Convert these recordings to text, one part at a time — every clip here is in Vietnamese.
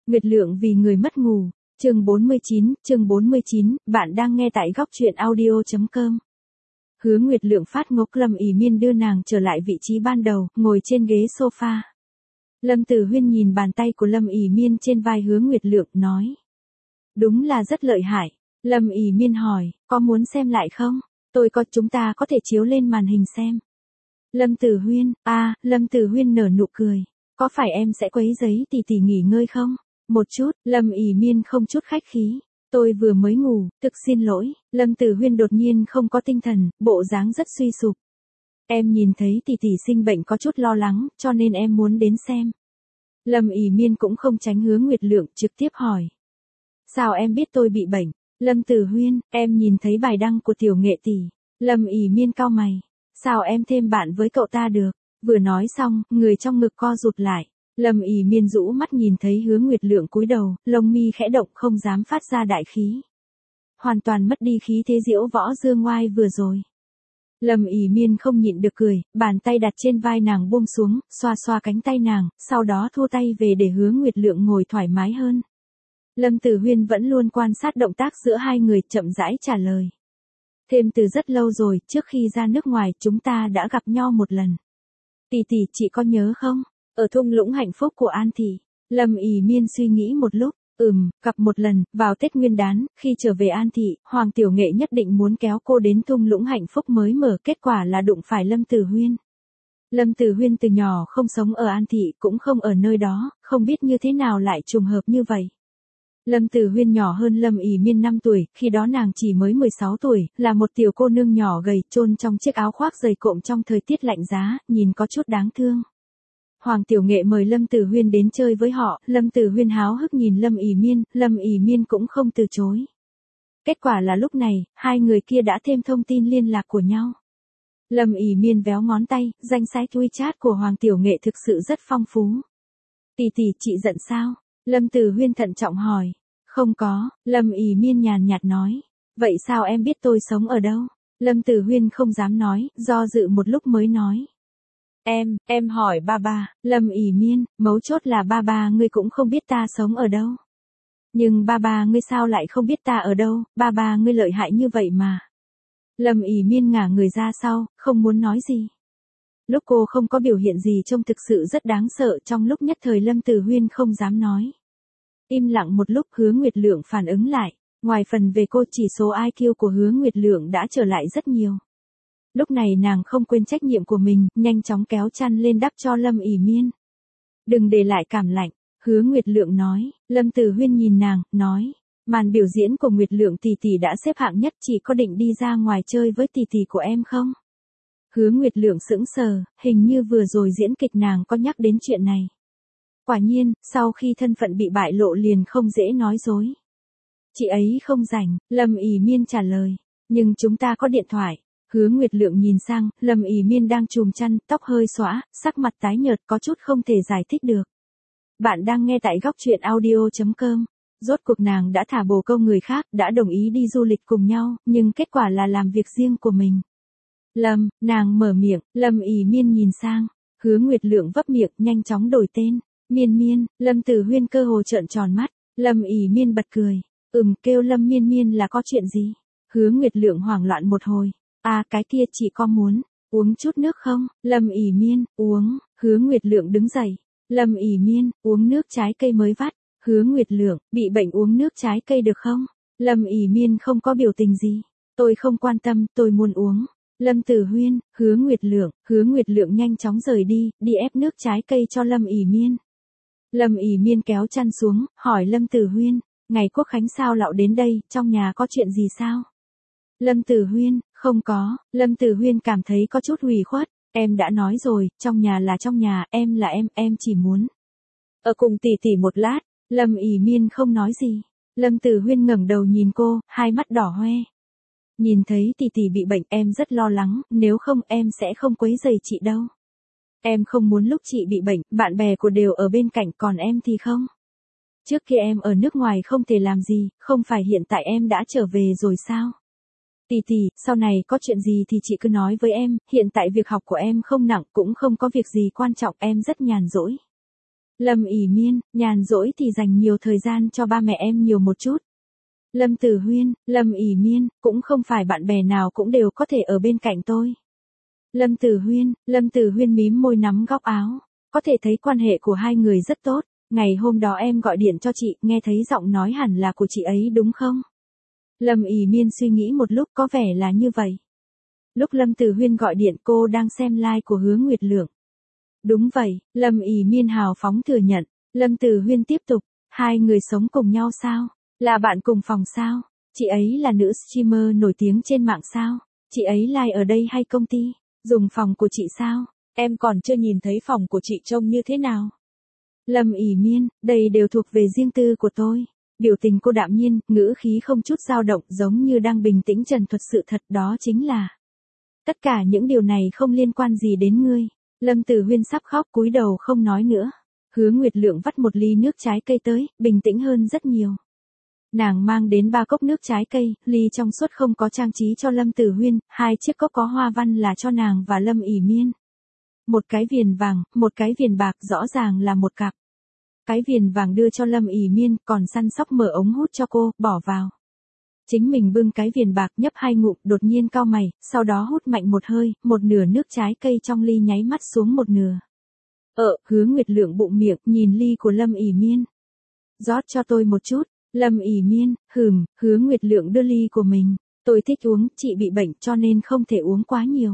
Nguyệt Lượng vì người mất ngủ. Chương 49, bạn đang nghe tại góc truyện audio.com. Hứa Nguyệt Lượng phát ngốc, Lâm ỷ miên đưa nàng trở lại vị trí ban đầu, ngồi trên ghế sofa. Lâm Tử Huyên nhìn bàn tay của Lâm ỷ miên trên vai Hứa Nguyệt Lượng, nói. Đúng là rất lợi hại. Lâm ỷ miên hỏi, có muốn xem lại không? Chúng ta có thể chiếu lên màn hình xem. Lâm Tử Huyên, Lâm Tử Huyên nở nụ cười. Có phải em sẽ quấy rầy tỷ tỷ nghỉ ngơi không? Một chút, Lâm ỷ miên không chút khách khí. Tôi vừa mới ngủ, thực xin lỗi. Lâm Tử Huyên đột nhiên không có tinh thần, bộ dáng rất suy sụp. Em nhìn thấy tỷ tỷ sinh bệnh có chút lo lắng, cho nên em muốn đến xem. Lâm ỷ miên cũng không tránh Hứa Nguyệt Lượng, trực tiếp hỏi. Sao em biết tôi bị bệnh? Lâm Tử Huyên, em nhìn thấy bài đăng của tiểu nghệ tỷ. Lâm ỷ miên cau mày. Sao em thêm bạn với cậu ta được? Vừa nói xong, người trong ngực co rụt lại. Lâm ỷ miên rũ mắt nhìn thấy Hứa Nguyệt Lượng cúi đầu, lông mi khẽ động, không dám phát ra đại khí. Hoàn toàn mất đi khí thế diễu võ dương ngoai vừa rồi. Lâm ỷ miên không nhịn được cười, bàn tay đặt trên vai nàng buông xuống, xoa xoa cánh tay nàng, sau đó thu tay về để Hứa Nguyệt Lượng ngồi thoải mái hơn. Lâm Tử Huyên vẫn luôn quan sát động tác giữa hai người, chậm rãi trả lời. Thêm từ rất lâu rồi, trước khi ra nước ngoài chúng ta đã gặp nhau một lần. Tỷ tỷ, chị có nhớ không? Ở thung lũng hạnh phúc của An Thị. Lâm ỷ miên suy nghĩ một lúc. Gặp một lần, vào Tết Nguyên đán, khi trở về An Thị, Hoàng Tiểu Nghệ nhất định muốn kéo cô đến thung lũng hạnh phúc mới mở, kết quả là đụng phải Lâm Tử Huyên. Lâm Tử Huyên từ nhỏ không sống ở An Thị, cũng không ở nơi đó, không biết như thế nào lại trùng hợp như vậy. Lâm Tử Huyên nhỏ hơn Lâm ỷ miên 5 tuổi, khi đó nàng chỉ mới 16 tuổi, là một tiểu cô nương nhỏ gầy, chôn trong chiếc áo khoác dày cộm trong thời tiết lạnh giá, nhìn có chút đáng thương. Hoàng Tiểu Nghệ mời Lâm Tử Huyên đến chơi với họ, Lâm Tử Huyên háo hức nhìn Lâm ỷ miên cũng không từ chối. Kết quả là lúc này, hai người kia đã thêm thông tin liên lạc của nhau. Lâm ỷ miên véo ngón tay, danh sách WeChat của Hoàng Tiểu Nghệ thực sự rất phong phú. Tỷ tỷ, chị giận sao? Lâm Tử Huyên thận trọng hỏi. Không có, Lâm ỷ miên nhàn nhạt nói. Vậy sao em biết tôi sống ở đâu? Lâm Tử Huyên không dám nói, do dự một lúc mới nói. Em hỏi ba. Lâm ỷ miên, mấu chốt là ba ngươi cũng không biết ta sống ở đâu. Nhưng ba ngươi sao lại không biết ta ở đâu, ba ngươi lợi hại như vậy mà. Lâm ỷ miên ngả người ra sau, không muốn nói gì. Lúc cô không có biểu hiện gì trông thực sự rất đáng sợ, trong lúc nhất thời Lâm Tử Huyên không dám nói. Im lặng một lúc, Hứa Nguyệt Lượng phản ứng lại. Ngoài phần về cô, chỉ số IQ của Hứa Nguyệt Lượng đã trở lại rất nhiều. Lúc này nàng không quên trách nhiệm của mình, nhanh chóng kéo chăn lên đắp cho Lâm ỷ miên. Đừng để lại cảm lạnh, Hứa Nguyệt Lượng nói. Lâm Tử Huyên nhìn nàng, nói. Màn biểu diễn của Nguyệt Lượng tỷ tỷ đã xếp hạng nhất, chỉ có định đi ra ngoài chơi với tỷ tỷ của em không? Hứa Nguyệt Lượng sững sờ, hình như vừa rồi diễn kịch nàng có nhắc đến chuyện này. Quả nhiên, sau khi thân phận bị bại lộ liền không dễ nói dối. Chị ấy không rảnh, Lâm ỷ miên trả lời. Nhưng chúng ta có điện thoại. Hứa Nguyệt Lượng nhìn sang, Lâm ỷ miên đang chùm chăn, tóc hơi xõa, sắc mặt tái nhợt, có chút không thể giải thích được. Bạn đang nghe tại góc truyện audio.com. Rốt cuộc nàng đã thả bồ câu người khác, đã đồng ý đi du lịch cùng nhau, nhưng kết quả là làm việc riêng của mình. Nàng mở miệng, Lâm ỷ miên nhìn sang. Hứa Nguyệt Lượng vấp miệng, nhanh chóng đổi tên. Miên, Lâm Tử Huyên cơ hồ trợn tròn mắt. Lâm ỷ miên bật cười. Kêu Lâm miên là có chuyện gì? Hứa Nguyệt Lượng hoảng loạn một hồi. Cái kia, chị có muốn uống chút nước không? Lâm ỷ miên, uống. Hứa Nguyệt Lượng đứng dậy. Lâm ỷ miên, uống nước trái cây mới vắt. Hứa Nguyệt Lượng, bị bệnh uống nước trái cây được không? Lâm ỷ miên không có biểu tình gì. Tôi không quan tâm, tôi muốn uống. Lâm Tử Huyên, Hứa Nguyệt Lượng nhanh chóng rời đi, đi ép nước trái cây cho Lâm ỷ miên. Lâm ỷ miên kéo chăn xuống, hỏi Lâm Tử Huyên, ngày Quốc Khánh sao lão đến đây, trong nhà có chuyện gì sao? Lâm Tử Huyên, không có. Lâm Tử Huyên cảm thấy có chút ủy khuất. Em đã nói rồi, trong nhà là trong nhà, em là em chỉ muốn ở cùng tỷ tỷ một lát. Lâm ỷ miên không nói gì. Lâm Tử Huyên ngẩng đầu nhìn cô, hai mắt đỏ hoe. Nhìn thấy tỷ tỷ bị bệnh, em rất lo lắng, nếu không em sẽ không quấy rầy chị đâu. Em không muốn lúc chị bị bệnh, bạn bè của đều ở bên cạnh, còn em thì không. Trước kia em ở nước ngoài không thể làm gì, không phải hiện tại em đã trở về rồi sao? Tỷ, sau này có chuyện gì thì chị cứ nói với em, hiện tại việc học của em không nặng, cũng không có việc gì quan trọng, em rất nhàn rỗi. Lâm ỉ miên, nhàn rỗi thì dành nhiều thời gian cho ba mẹ em nhiều một chút. Lâm Tử Huyên, Lâm ỉ miên, cũng không phải bạn bè nào cũng đều có thể ở bên cạnh tôi. Lâm Tử Huyên mím môi nắm góc áo. Có thể thấy quan hệ của hai người rất tốt. Ngày hôm đó em gọi điện cho chị, nghe thấy giọng nói hẳn là của chị ấy đúng không? Lâm ỉ miên suy nghĩ một lúc, có vẻ là như vậy. Lúc Lâm Tử Huyên gọi điện, cô đang xem live của Hứa Nguyệt Lượng. Đúng vậy, Lâm ỉ miên hào phóng thừa nhận. Lâm Tử Huyên tiếp tục, hai người sống cùng nhau sao? Là bạn cùng phòng sao? Chị ấy là nữ streamer nổi tiếng trên mạng sao? Chị ấy live ở đây hay công ty? Dùng phòng của chị sao? Em còn chưa nhìn thấy phòng của chị trông như thế nào. Lâm ỉ miên, đây đều thuộc về riêng tư của tôi. Biểu tình cô đạm nhiên, ngữ khí không chút dao động, giống như đang bình tĩnh trần thuật sự thật, đó chính là. Tất cả những điều này không liên quan gì đến ngươi. Lâm Tử Huyên sắp khóc, cúi đầu không nói nữa. Hứa Nguyệt Lượng vắt một ly nước trái cây tới, bình tĩnh hơn rất nhiều. Nàng mang đến 3 cốc nước trái cây, ly trong suốt không có trang trí cho Lâm Tử Huyên, 2 chiếc cốc có hoa văn là cho nàng và Lâm ỉ miên. Một cái viền vàng, một cái viền bạc, rõ ràng là một cặp. Cái viền vàng đưa cho Lâm ỉ miên, còn săn sóc mở ống hút cho cô, bỏ vào. Chính mình bưng cái viền bạc, nhấp 2 ngụm, đột nhiên cau mày, sau đó hút mạnh một hơi, một nửa nước trái cây trong ly nháy mắt xuống một nửa. Hứa Nguyệt Lượng bụng miệng, nhìn ly của Lâm ỉ miên. Rót cho tôi một chút. Lâm ỉ miên, Hứa Nguyệt Lượng đưa ly của mình. Tôi thích uống, chị bị bệnh cho nên không thể uống quá nhiều.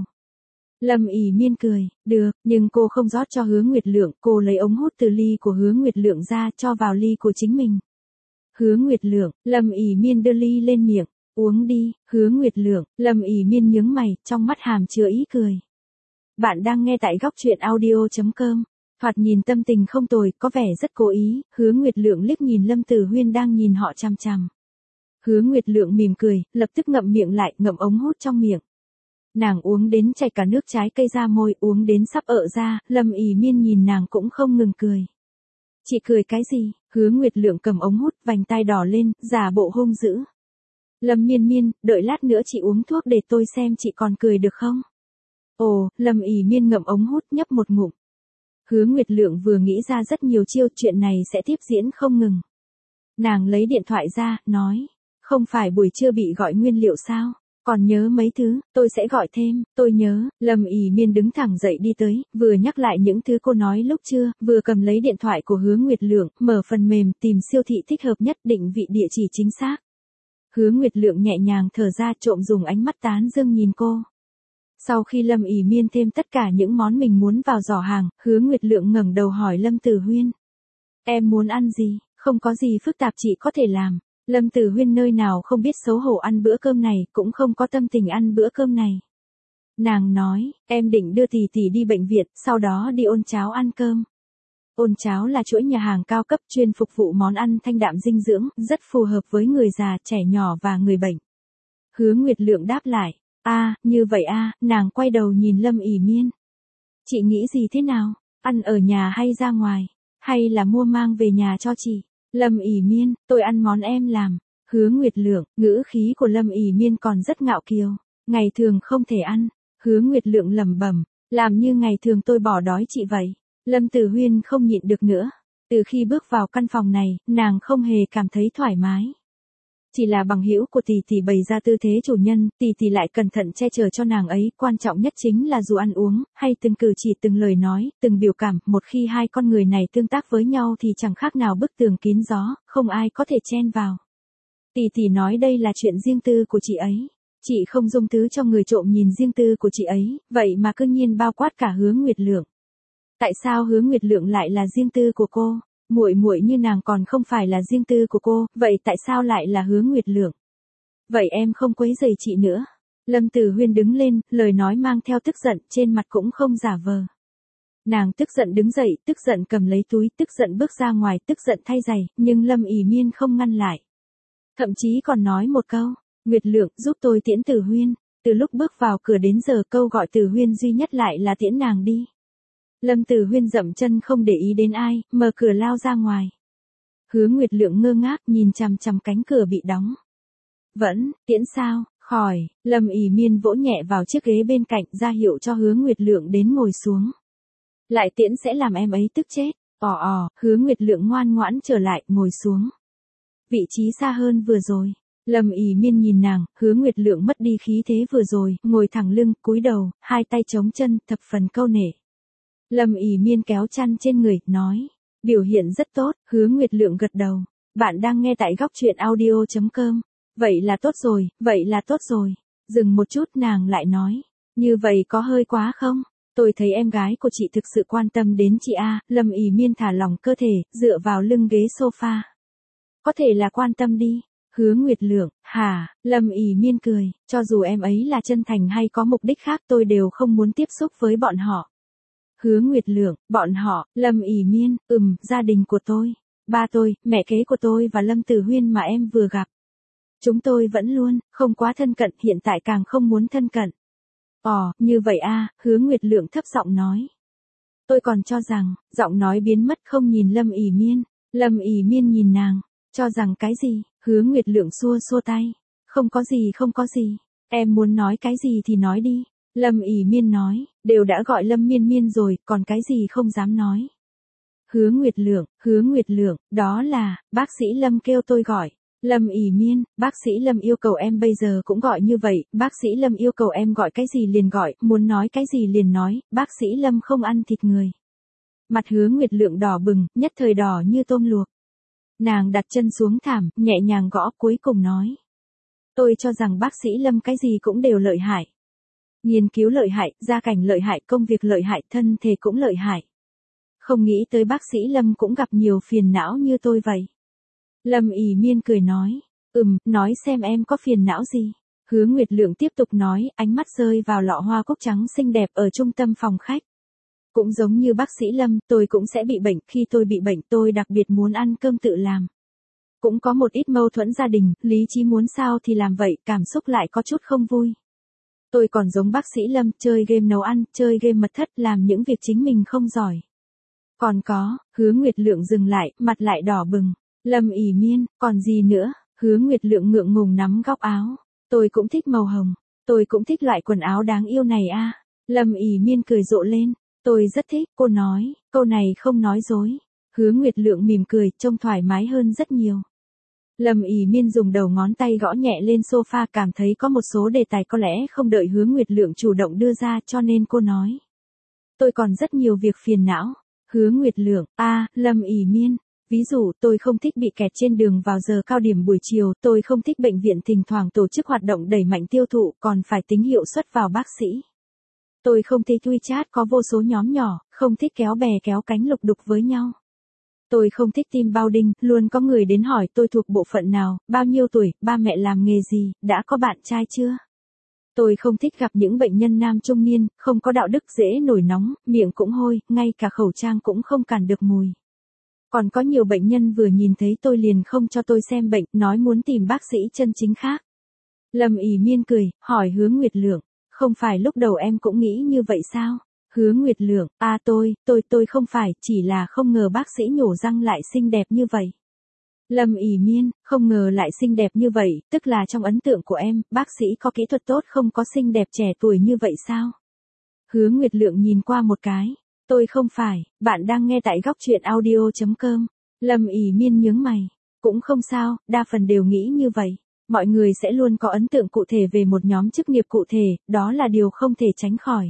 Lâm ỉ miên cười, được, nhưng cô không rót cho Hứa Nguyệt Lượng, cô lấy ống hút từ ly của Hứa Nguyệt Lượng ra, cho vào ly của chính mình. Hứa Nguyệt Lượng, Lâm ỉ miên đưa ly lên miệng, uống đi, Hứa Nguyệt Lượng, Lâm ỉ miên nhướng mày, trong mắt hàm chứa ý cười. Bạn đang nghe tại góc truyện audio.com. Thoạt nhìn tâm tình không tồi, có vẻ rất cố ý. Hứa Nguyệt Lượng liếc nhìn Lâm Tử Huyên đang nhìn họ chằm chằm. Hứa Nguyệt Lượng mỉm cười, lập tức ngậm miệng lại, ngậm ống hút trong miệng. Nàng uống đến chảy cả nước trái cây ra môi, uống đến sắp ợ ra, Lâm ỉ miên nhìn nàng cũng không ngừng cười. Chị cười cái gì? Hứa Nguyệt Lượng cầm ống hút, vành tai đỏ lên, giả bộ hung dữ. Lâm miên miên, đợi lát nữa chị uống thuốc để tôi xem chị còn cười được không? Ồ, Lâm ỉ miên ngậm ống hút, nhấp một ngụm. Hứa Nguyệt Lượng vừa nghĩ ra rất nhiều chiêu, chuyện này sẽ tiếp diễn không ngừng. Nàng lấy điện thoại ra, nói, không phải buổi trưa bị gọi nguyên liệu sao? Còn nhớ mấy thứ, tôi sẽ gọi thêm, tôi nhớ. Lâm ỉ miên đứng thẳng dậy đi tới, vừa nhắc lại những thứ cô nói lúc trưa, vừa cầm lấy điện thoại của Hứa Nguyệt Lượng, mở phần mềm, tìm siêu thị thích hợp nhất, định vị địa chỉ chính xác. Hứa Nguyệt Lượng nhẹ nhàng thở ra, trộm dùng ánh mắt tán dương nhìn cô. Sau khi Lâm ỉ miên thêm tất cả những món mình muốn vào giỏ hàng, Hứa Nguyệt Lượng ngẩng đầu hỏi Lâm Tử Huyên. Em muốn ăn gì? Không có gì phức tạp, chị có thể làm. Lâm Tử Huyên nơi nào không biết xấu hổ ăn bữa cơm này, cũng không có tâm tình ăn bữa cơm này. Nàng nói, em định đưa tỷ tỷ đi bệnh viện, sau đó đi Ôn Cháo ăn cơm. Ôn Cháo là chuỗi nhà hàng cao cấp chuyên phục vụ món ăn thanh đạm dinh dưỡng, rất phù hợp với người già, trẻ nhỏ và người bệnh. Hứa Nguyệt Lượng đáp lại. Như vậy nàng quay đầu nhìn Lâm ỉ miên. Chị nghĩ gì thế nào? Ăn ở nhà hay ra ngoài? Hay là mua mang về nhà cho chị? Lâm ỉ miên, tôi ăn món em làm. Hứa Nguyệt Lượng, ngữ khí của Lâm ỉ miên còn rất ngạo kiều. Ngày thường không thể ăn. Hứa Nguyệt Lượng lẩm bẩm, làm như ngày thường tôi bỏ đói chị vậy. Lâm Tử Huyên không nhịn được nữa. Từ khi bước vào căn phòng này, nàng không hề cảm thấy thoải mái. Chỉ là bằng hữu của tỷ tỷ bày ra tư thế chủ nhân, tỷ tỷ lại cẩn thận che chở cho nàng ấy, quan trọng nhất chính là dù ăn uống, hay từng cử chỉ, từng lời nói, từng biểu cảm, một khi hai con người này tương tác với nhau thì chẳng khác nào bức tường kín gió, không ai có thể chen vào. Tỷ tỷ nói đây là chuyện riêng tư của chị ấy. Chị không dung thứ cho người trộm nhìn riêng tư của chị ấy, vậy mà cứ nhiên bao quát cả Hứa Nguyệt Lượng. Tại sao Hứa Nguyệt Lượng lại là riêng tư của cô? Muội muội như nàng còn không phải là riêng tư của cô, vậy tại sao lại là Hứa Nguyệt Lượng? Vậy em không quấy rầy chị nữa. Lâm Tử Huyên đứng lên, lời nói mang theo tức giận, trên mặt cũng không giả vờ. Nàng tức giận đứng dậy, tức giận cầm lấy túi, tức giận bước ra ngoài, tức giận thay giày, nhưng Lâm ỉ miên không ngăn lại. Thậm chí còn nói một câu, Nguyệt Lượng, giúp tôi tiễn Tử Huyên. Từ lúc bước vào cửa đến giờ, câu gọi Tử Huyên duy nhất lại là tiễn nàng đi. Lâm Tử Huyên dậm chân không để ý đến ai, mở cửa lao ra ngoài. Hứa Nguyệt Lượng ngơ ngác nhìn chằm chằm cánh cửa bị đóng. Vẫn, tiễn sao, khỏi. Lâm ỉ miên vỗ nhẹ vào chiếc ghế bên cạnh, ra hiệu cho Hứa Nguyệt Lượng đến ngồi xuống. Lại tiễn sẽ làm em ấy tức chết. Hứa Nguyệt Lượng ngoan ngoãn trở lại, ngồi xuống. Vị trí xa hơn vừa rồi. Lâm ỉ miên nhìn nàng, Hứa Nguyệt Lượng mất đi khí thế vừa rồi, ngồi thẳng lưng, cúi đầu, hai tay chống chân, thập phần câu nể. Lâm ỉ miên kéo chăn trên người, nói. Biểu hiện rất tốt, Hứa Nguyệt Lượng gật đầu. Bạn đang nghe tại góc truyện audio.com. Vậy là tốt rồi, vậy là tốt rồi. Dừng một chút nàng lại nói. Như vậy có hơi quá không? Tôi thấy em gái của chị thực sự quan tâm đến chị a. Lâm ỉ miên thả lỏng cơ thể, dựa vào lưng ghế sofa. Có thể là quan tâm đi. Hứa Nguyệt Lượng, hả? Lâm ỉ miên cười, cho dù em ấy là chân thành hay có mục đích khác tôi đều không muốn tiếp xúc với bọn họ. Hứa Nguyệt Lượng, bọn họ, Lâm ỉ miên, gia đình của tôi. Ba tôi, mẹ kế của tôi và Lâm Tử Huyên mà em vừa gặp. Chúng tôi vẫn luôn, không quá thân cận, hiện tại càng không muốn thân cận. Như vậy a. Hứa Nguyệt Lượng thấp giọng nói. Tôi còn cho rằng, giọng nói biến mất không nhìn Lâm ỉ miên. Lâm ỉ miên nhìn nàng, cho rằng cái gì? Hứa Nguyệt Lượng xua xua tay. Không có gì, không có gì. Em muốn nói cái gì thì nói đi. Lâm ỉ miên nói, đều đã gọi Lâm miên miên rồi, còn cái gì không dám nói. Hứa Nguyệt Lượng, đó là, bác sĩ Lâm kêu tôi gọi. Lâm ỉ miên, bác sĩ Lâm yêu cầu em bây giờ cũng gọi như vậy, bác sĩ Lâm yêu cầu em gọi cái gì liền gọi, muốn nói cái gì liền nói, bác sĩ Lâm không ăn thịt người. Mặt Hứa Nguyệt Lượng đỏ bừng, nhất thời đỏ như tôm luộc. Nàng đặt chân xuống thảm, nhẹ nhàng gõ, cuối cùng nói. Tôi cho rằng bác sĩ Lâm cái gì cũng đều lợi hại. Nghiên cứu lợi hại, gia cảnh lợi hại, công việc lợi hại, thân thể cũng lợi hại. Không nghĩ tới bác sĩ Lâm cũng gặp nhiều phiền não như tôi vậy. Lâm ỉ miên cười nói. Nói xem em có phiền não gì. Hứa Nguyệt Lượng tiếp tục nói, ánh mắt rơi vào lọ hoa cúc trắng xinh đẹp ở trung tâm phòng khách. Cũng giống như bác sĩ Lâm, tôi cũng sẽ bị bệnh, khi tôi bị bệnh tôi đặc biệt muốn ăn cơm tự làm. Cũng có một ít mâu thuẫn gia đình, lý trí muốn sao thì làm vậy, cảm xúc lại có chút không vui. Tôi còn giống bác sĩ Lâm, chơi game nấu ăn, chơi game mật thất, làm những việc chính mình không giỏi. Còn có, Hứa Nguyệt Lượng dừng lại, mặt lại đỏ bừng. Lâm ỉ miên, còn gì nữa? Hứa Nguyệt Lượng ngượng ngùng nắm góc áo. Tôi cũng thích màu hồng. Tôi cũng thích loại quần áo đáng yêu này a. Lâm ỉ miên cười rộ lên. Tôi rất thích, cô nói, câu này không nói dối. Hứa Nguyệt Lượng mỉm cười, trông thoải mái hơn rất nhiều. Lâm ỉ miên dùng đầu ngón tay gõ nhẹ lên sofa, cảm thấy có một số đề tài có lẽ không đợi Hứa Nguyệt Lượng chủ động đưa ra, cho nên cô nói. Tôi còn rất nhiều việc phiền não. Hứa Nguyệt Lượng, Lâm ỉ miên. Ví dụ, tôi không thích bị kẹt trên đường vào giờ cao điểm buổi chiều, tôi không thích bệnh viện thỉnh thoảng tổ chức hoạt động đẩy mạnh tiêu thụ, còn phải tính hiệu suất vào bác sĩ. Tôi không thích WeChat có vô số nhóm nhỏ, không thích kéo bè kéo cánh lục đục với nhau. Tôi không thích team building, luôn có người đến hỏi tôi thuộc bộ phận nào, bao nhiêu tuổi, ba mẹ làm nghề gì, đã có bạn trai chưa. Tôi không thích gặp những bệnh nhân nam trung niên, không có đạo đức, dễ nổi nóng, miệng cũng hôi, ngay cả khẩu trang cũng không cản được mùi. Còn có nhiều bệnh nhân vừa nhìn thấy tôi liền không cho tôi xem bệnh, nói muốn tìm bác sĩ chân chính khác. Lâm ỉ miên cười, hỏi Hứa Nguyệt Lượng, không phải lúc đầu em cũng nghĩ như vậy sao? Hứa Nguyệt Lượng, tôi không phải, chỉ là không ngờ bác sĩ nhổ răng lại xinh đẹp như vậy. Lâm ỉ miên, không ngờ lại xinh đẹp như vậy, tức là trong ấn tượng của em, bác sĩ có kỹ thuật tốt không có xinh đẹp trẻ tuổi như vậy sao? Hứa Nguyệt Lượng nhìn qua một cái. Tôi không phải, bạn đang nghe tại góc truyện audio.com. Lâm ỉ miên nhướng mày. Cũng không sao, đa phần đều nghĩ như vậy. Mọi người sẽ luôn có ấn tượng cụ thể về một nhóm chức nghiệp cụ thể, đó là điều không thể tránh khỏi.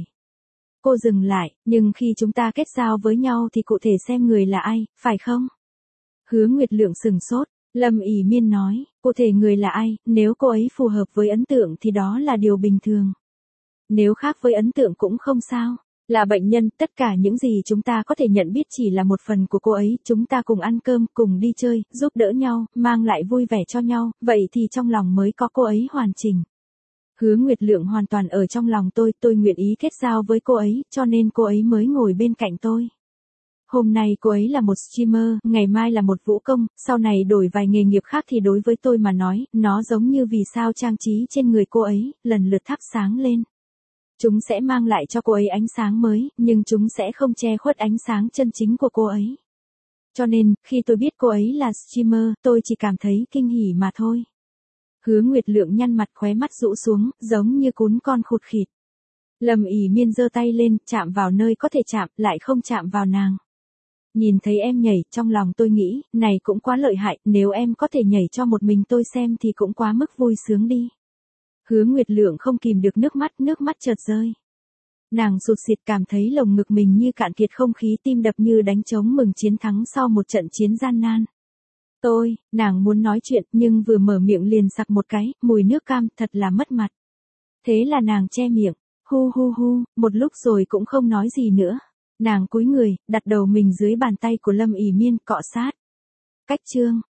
Cô dừng lại, nhưng khi chúng ta kết giao với nhau thì cụ thể xem người là ai, phải không? Hứa Nguyệt Lượng sừng sốt. Lâm ỉ miên nói, cụ thể người là ai, nếu cô ấy phù hợp với ấn tượng thì đó là điều bình thường. Nếu khác với ấn tượng cũng không sao. Là bệnh nhân, tất cả những gì chúng ta có thể nhận biết chỉ là một phần của cô ấy, chúng ta cùng ăn cơm, cùng đi chơi, giúp đỡ nhau, mang lại vui vẻ cho nhau, vậy thì trong lòng mới có cô ấy hoàn chỉnh. Hứa Nguyệt Lượng hoàn toàn ở trong lòng tôi nguyện ý kết giao với cô ấy, cho nên cô ấy mới ngồi bên cạnh tôi. Hôm nay cô ấy là một streamer, ngày mai là một vũ công, sau này đổi vài nghề nghiệp khác thì đối với tôi mà nói, nó giống như vì sao trang trí trên người cô ấy, lần lượt thắp sáng lên. Chúng sẽ mang lại cho cô ấy ánh sáng mới, nhưng chúng sẽ không che khuất ánh sáng chân chính của cô ấy. Cho nên, khi tôi biết cô ấy là streamer, tôi chỉ cảm thấy kinh hỉ mà thôi. Hứa Nguyệt Lượng nhăn mặt, khóe mắt rũ xuống, giống như cún con khụt khịt. Lâm ỉ miên giơ tay lên, chạm vào nơi có thể chạm, lại không chạm vào nàng. Nhìn thấy em nhảy, trong lòng tôi nghĩ, này cũng quá lợi hại, nếu em có thể nhảy cho một mình tôi xem thì cũng quá mức vui sướng đi. Hứa Nguyệt Lượng không kìm được nước mắt chợt rơi. Nàng sụt sịt cảm thấy lồng ngực mình như cạn kiệt không khí, tim đập như đánh trống mừng chiến thắng sau một trận chiến gian nan. Nàng muốn nói chuyện nhưng vừa mở miệng liền sặc một cái, mùi nước cam, thật là mất mặt. Thế là nàng che miệng, hu, một lúc rồi cũng không nói gì nữa. Nàng cúi người, đặt đầu mình dưới bàn tay của Lâm Ỷ Miên cọ sát. Cách chương